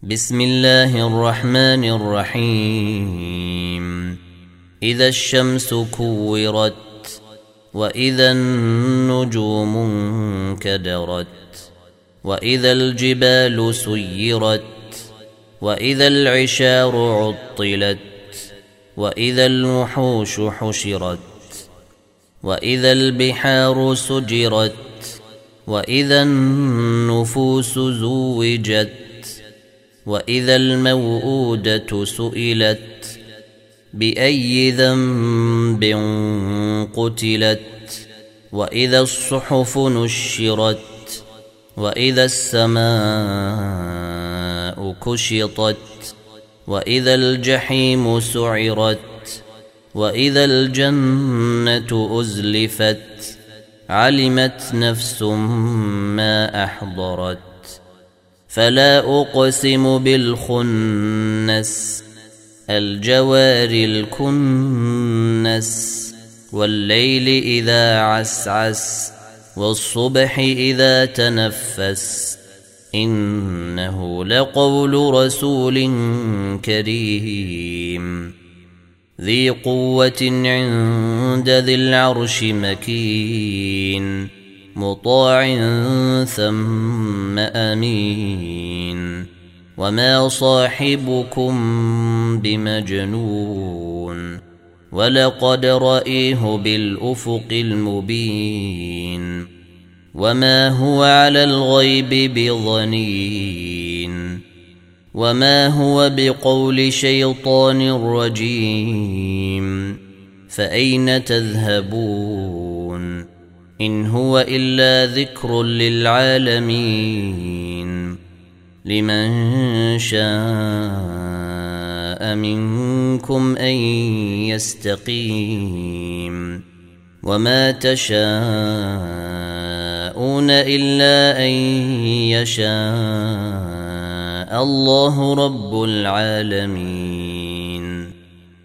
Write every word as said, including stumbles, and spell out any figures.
بسم الله الرحمن الرحيم إذا الشمس كورت وإذا النجوم انكدرت وإذا الجبال سيرت وإذا العشار عطلت وإذا الوحوش حشرت وإذا البحار سجرت وإذا النفوس زوجت وإذا الموءودة سئلت بأي ذنب قتلت وإذا الصحف نشرت وإذا السماء كشطت وإذا الجحيم سعرت وإذا الجنة أزلفت علمت نفس ما أحضرت فلا أقسم بالخنس الجوار الكنس والليل إذا عسعس والصبح إذا تنفس إنه لقول رسول كريم ذي قوة عند ذي العرش مكين مطاع ثم أمين وما صاحبكم بمجنون ولقد رأيه بالأفق المبين وما هو على الغيب بضنين وما هو بقول شيطان رجيم فأين تذهبون إن هو إلا ذكر للعالمين لمن شاء منكم أن يستقيم وما تشاءون إلا أن يشاء الله رب العالمين.